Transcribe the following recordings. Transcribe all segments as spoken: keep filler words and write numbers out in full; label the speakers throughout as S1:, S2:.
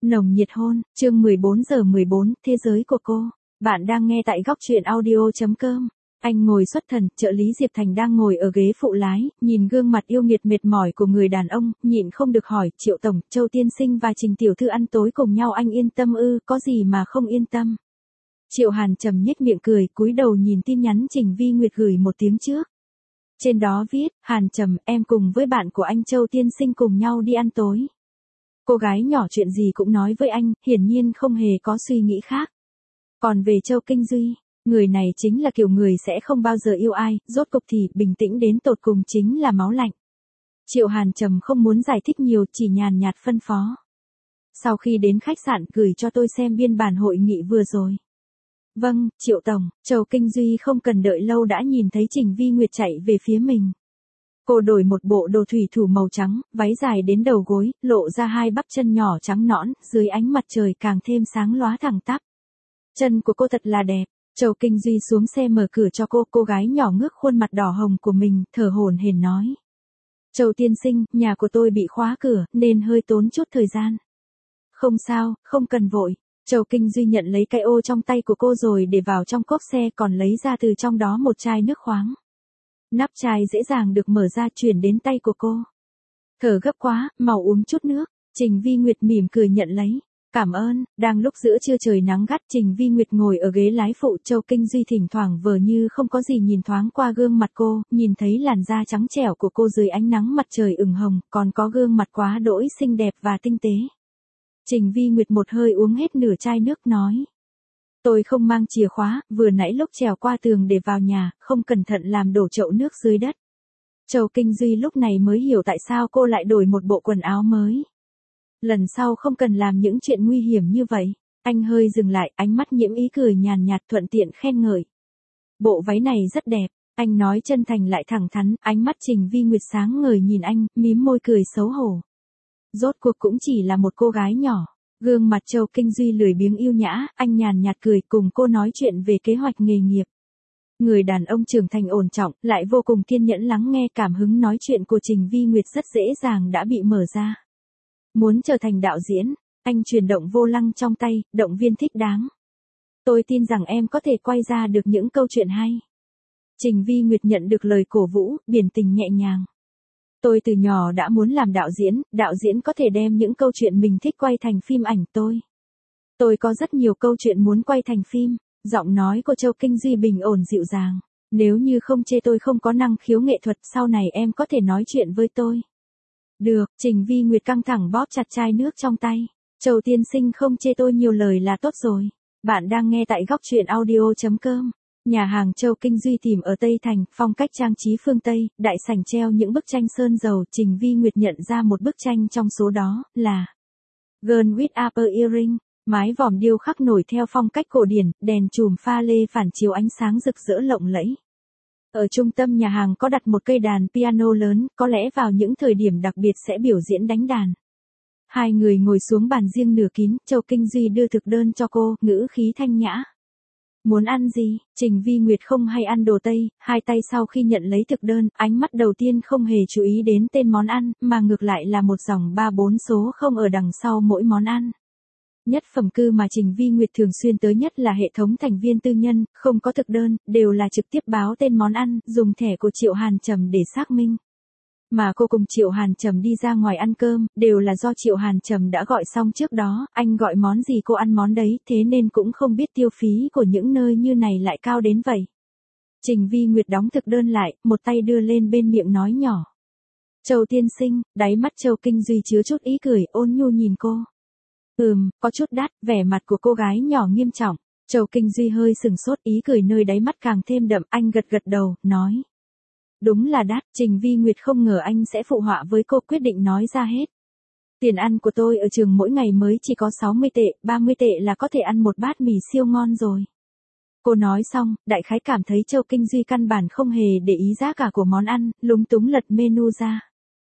S1: Nồng nhiệt hôn, chương mười bốn giờ mười bốn, thế giới của cô. Bạn đang nghe tại góc truyện audio chấm com. Anh ngồi xuất thần, trợ lý Diệp Thành đang ngồi ở ghế phụ lái, nhìn gương mặt yêu nghiệt mệt mỏi của người đàn ông, nhịn không được hỏi, Triệu Tổng, Châu Tiên Sinh và Trình Tiểu Thư ăn tối cùng nhau anh yên tâm ư, có gì mà không yên tâm. Triệu Hàn trầm nhếch miệng cười, cúi đầu nhìn tin nhắn Trình Vi Nguyệt gửi một tiếng trước. Trên đó viết, Hàn trầm, em cùng với bạn của anh Châu Tiên Sinh cùng nhau đi ăn tối. Cô gái nhỏ chuyện gì cũng nói với anh, hiển nhiên không hề có suy nghĩ khác. Còn về Châu Kinh Duy, người này chính là kiểu người sẽ không bao giờ yêu ai, rốt cục thì bình tĩnh đến tột cùng chính là máu lạnh. Triệu Hàn trầm không muốn giải thích nhiều, chỉ nhàn nhạt phân phó. Sau khi đến khách sạn gửi cho tôi xem biên bản hội nghị vừa rồi. Vâng, Triệu Tổng, Châu Kinh Duy không cần đợi lâu đã nhìn thấy Trình Vi Nguyệt chạy về phía mình. Cô đổi một bộ đồ thủy thủ màu trắng, váy dài đến đầu gối, lộ ra hai bắp chân nhỏ trắng nõn, dưới ánh mặt trời càng thêm sáng lóa thẳng tắp. Chân của cô thật là đẹp. Châu Kinh Duy xuống xe mở cửa cho cô, cô gái nhỏ ngước khuôn mặt đỏ hồng của mình, thở hổn hển nói. Châu Tiên Sinh, nhà của tôi bị khóa cửa, nên hơi tốn chút thời gian. Không sao, không cần vội. Châu Kinh Duy nhận lấy cái ô trong tay của cô rồi để vào trong cốp xe, còn lấy ra từ trong đó một chai nước khoáng. Nắp chai dễ dàng được mở ra chuyển đến tay của cô. Thở gấp quá, mau uống chút nước. Trình Vi Nguyệt mỉm cười nhận lấy. Cảm ơn. Đang lúc giữa trưa trời nắng gắt, Trình Vi Nguyệt ngồi ở ghế lái phụ, Châu Kinh Duy thỉnh thoảng vờ như không có gì nhìn thoáng qua gương mặt cô, nhìn thấy làn da trắng trẻo của cô dưới ánh nắng mặt trời ửng hồng, còn có gương mặt quá đỗi xinh đẹp và tinh tế. Trình Vi Nguyệt một hơi uống hết nửa chai nước nói. Tôi không mang chìa khóa, vừa nãy lúc trèo qua tường để vào nhà, không cẩn thận làm đổ chậu nước dưới đất. Châu Kinh Duy lúc này mới hiểu tại sao cô lại đổi một bộ quần áo mới. Lần sau không cần làm những chuyện nguy hiểm như vậy. Anh hơi dừng lại, ánh mắt nhiễm ý cười nhàn nhạt thuận tiện khen ngợi. Bộ váy này rất đẹp, anh nói chân thành lại thẳng thắn, ánh mắt Trình Vi Nguyệt sáng ngời nhìn anh, mím môi cười xấu hổ. Rốt cuộc cũng chỉ là một cô gái nhỏ. Gương mặt Châu Kinh Duy lười biếng yêu nhã, anh nhàn nhạt cười cùng cô nói chuyện về kế hoạch nghề nghiệp. Người đàn ông trưởng thành ổn trọng, lại vô cùng kiên nhẫn lắng nghe, cảm hứng nói chuyện của Trình Vi Nguyệt rất dễ dàng đã bị mở ra. Muốn trở thành đạo diễn, anh chuyển động vô lăng trong tay, động viên thích đáng. Tôi tin rằng em có thể quay ra được những câu chuyện hay. Trình Vi Nguyệt nhận được lời cổ vũ, biển tình nhẹ nhàng. Tôi từ nhỏ đã muốn làm đạo diễn, đạo diễn có thể đem những câu chuyện mình thích quay thành phim ảnh tôi. Tôi có rất nhiều câu chuyện muốn quay thành phim. Giọng nói của Châu Kinh Duy bình ổn dịu dàng. Nếu như không chê tôi không có năng khiếu nghệ thuật, sau này em có thể nói chuyện với tôi. Được, Trình Vi Nguyệt căng thẳng bóp chặt chai nước trong tay. Châu Tiên Sinh không chê tôi nhiều lời là tốt rồi. Bạn đang nghe tại góc truyện audio chấm com. Nhà hàng Châu Kinh Duy tìm ở Tây Thành, phong cách trang trí phương Tây, đại sảnh treo những bức tranh sơn dầu. Trình Vi Nguyệt nhận ra một bức tranh trong số đó, là Girl with Upper Earring. Mái vòm điêu khắc nổi theo phong cách cổ điển, đèn chùm pha lê phản chiếu ánh sáng rực rỡ lộng lẫy. Ở trung tâm nhà hàng có đặt một cây đàn piano lớn, có lẽ vào những thời điểm đặc biệt sẽ biểu diễn đánh đàn. Hai người ngồi xuống bàn riêng nửa kín, Châu Kinh Duy đưa thực đơn cho cô, ngữ khí thanh nhã. Muốn ăn gì? Trình Vi Nguyệt không hay ăn đồ Tây, hai tay sau khi nhận lấy thực đơn, ánh mắt đầu tiên không hề chú ý đến tên món ăn, mà ngược lại là một dòng ba bốn số không ở đằng sau mỗi món ăn. Nhất phẩm cư mà Trình Vi Nguyệt thường xuyên tới nhất là hệ thống thành viên tư nhân, không có thực đơn, đều là trực tiếp báo tên món ăn, dùng thẻ của Triệu Hàn Trầm để xác minh. Mà cô cùng Triệu Hàn Trầm đi ra ngoài ăn cơm, đều là do Triệu Hàn Trầm đã gọi xong trước đó, anh gọi món gì cô ăn món đấy, thế nên cũng không biết tiêu phí của những nơi như này lại cao đến vậy. Trình Vi Nguyệt đóng thực đơn lại, một tay đưa lên bên miệng nói nhỏ. Châu Tiên Sinh, đáy mắt Châu Kinh Duy chứa chút ý cười, ôn nhu nhìn cô. Ừm, có chút đắt, vẻ mặt của cô gái nhỏ nghiêm trọng. Châu Kinh Duy hơi sừng sốt, ý cười nơi đáy mắt càng thêm đậm, anh gật gật đầu, nói. Đúng là đắt, Trình Vi Nguyệt không ngờ anh sẽ phụ họa với cô, quyết định nói ra hết. Tiền ăn của tôi ở trường mỗi ngày mới chỉ có sáu mươi tệ, ba mươi tệ là có thể ăn một bát mì siêu ngon rồi. Cô nói xong, đại khái cảm thấy Châu Kinh Duy căn bản không hề để ý giá cả của món ăn, lúng túng lật menu ra.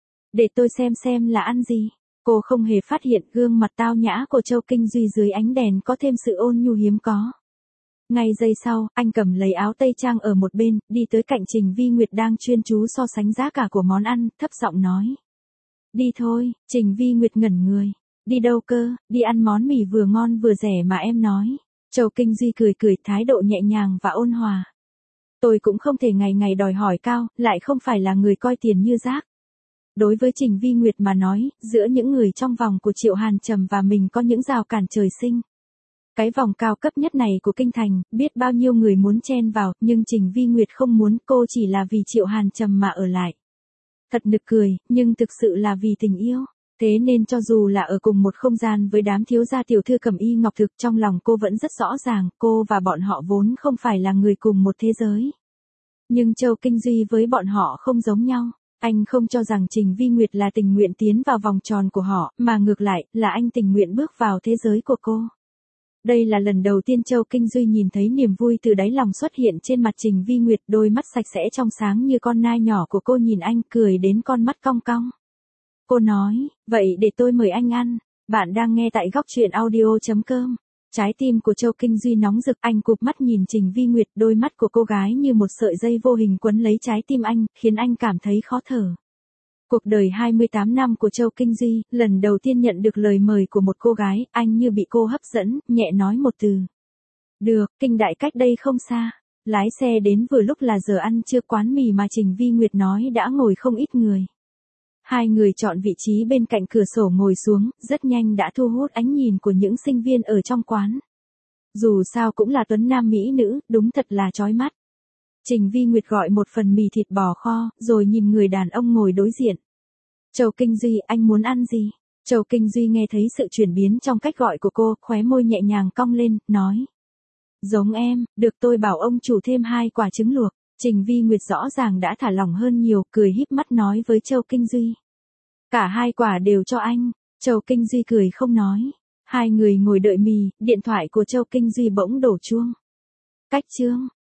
S1: Để tôi xem xem là ăn gì. Cô không hề phát hiện gương mặt tao nhã của Châu Kinh Duy dưới ánh đèn có thêm sự ôn nhu hiếm có. Ngay giây sau, anh cầm lấy áo tây trang ở một bên, đi tới cạnh Trình Vi Nguyệt đang chuyên chú so sánh giá cả của món ăn, thấp giọng nói. Đi thôi, Trình Vi Nguyệt ngẩn người. Đi đâu cơ, đi ăn món mì vừa ngon vừa rẻ mà em nói. Châu Kinh Duy cười cười, thái độ nhẹ nhàng và ôn hòa. Tôi cũng không thể ngày ngày đòi hỏi cao, lại không phải là người coi tiền như rác. Đối với Trình Vi Nguyệt mà nói, giữa những người trong vòng của Triệu Hàn Trầm và mình có những rào cản trời sinh. Cái vòng cao cấp nhất này của kinh thành, biết bao nhiêu người muốn chen vào, nhưng Trình Vi Nguyệt không muốn, cô chỉ là vì Triệu Hàn Trầm mà ở lại. Thật nực cười, nhưng thực sự là vì tình yêu. Thế nên cho dù là ở cùng một không gian với đám thiếu gia tiểu thư Cẩm Y Ngọc Thực, trong lòng cô vẫn rất rõ ràng, cô và bọn họ vốn không phải là người cùng một thế giới. Nhưng Châu Kinh Duy với bọn họ không giống nhau. Anh không cho rằng Trình Vi Nguyệt là tình nguyện tiến vào vòng tròn của họ, mà ngược lại, là anh tình nguyện bước vào thế giới của cô. Đây là lần đầu tiên Châu Kinh Duy nhìn thấy niềm vui từ đáy lòng xuất hiện trên mặt Trình Vi Nguyệt, đôi mắt sạch sẽ trong sáng như con nai nhỏ của cô nhìn anh, cười đến con mắt cong cong. Cô nói, vậy để tôi mời anh ăn. Bạn đang nghe tại góc truyện audio chấm com. Trái tim của Châu Kinh Duy nóng rực, anh cụp mắt nhìn Trình Vi Nguyệt, đôi mắt của cô gái như một sợi dây vô hình quấn lấy trái tim anh, khiến anh cảm thấy khó thở. Cuộc đời hai mươi tám năm của Châu Kinh Duy, lần đầu tiên nhận được lời mời của một cô gái, anh như bị cô hấp dẫn, nhẹ nói một từ. Được, Kinh Đại cách đây không xa. Lái xe đến vừa lúc là giờ ăn trưa, quán mì mà Trình Vi Nguyệt nói đã ngồi không ít người. Hai người chọn vị trí bên cạnh cửa sổ ngồi xuống, rất nhanh đã thu hút ánh nhìn của những sinh viên ở trong quán. Dù sao cũng là tuấn nam mỹ nữ, đúng thật là chói mắt. Trình Vi Nguyệt gọi một phần mì thịt bò kho, rồi nhìn người đàn ông ngồi đối diện. Châu Kinh Duy, anh muốn ăn gì? Châu Kinh Duy nghe thấy sự chuyển biến trong cách gọi của cô, khóe môi nhẹ nhàng cong lên, nói. Giống em, được, tôi bảo ông chủ thêm hai quả trứng luộc. Trình Vi Nguyệt rõ ràng đã thả lỏng hơn nhiều, cười híp mắt nói với Châu Kinh Duy. Cả hai quả đều cho anh. Châu Kinh Duy cười không nói. Hai người ngồi đợi mì, điện thoại của Châu Kinh Duy bỗng đổ chuông. Cách chương.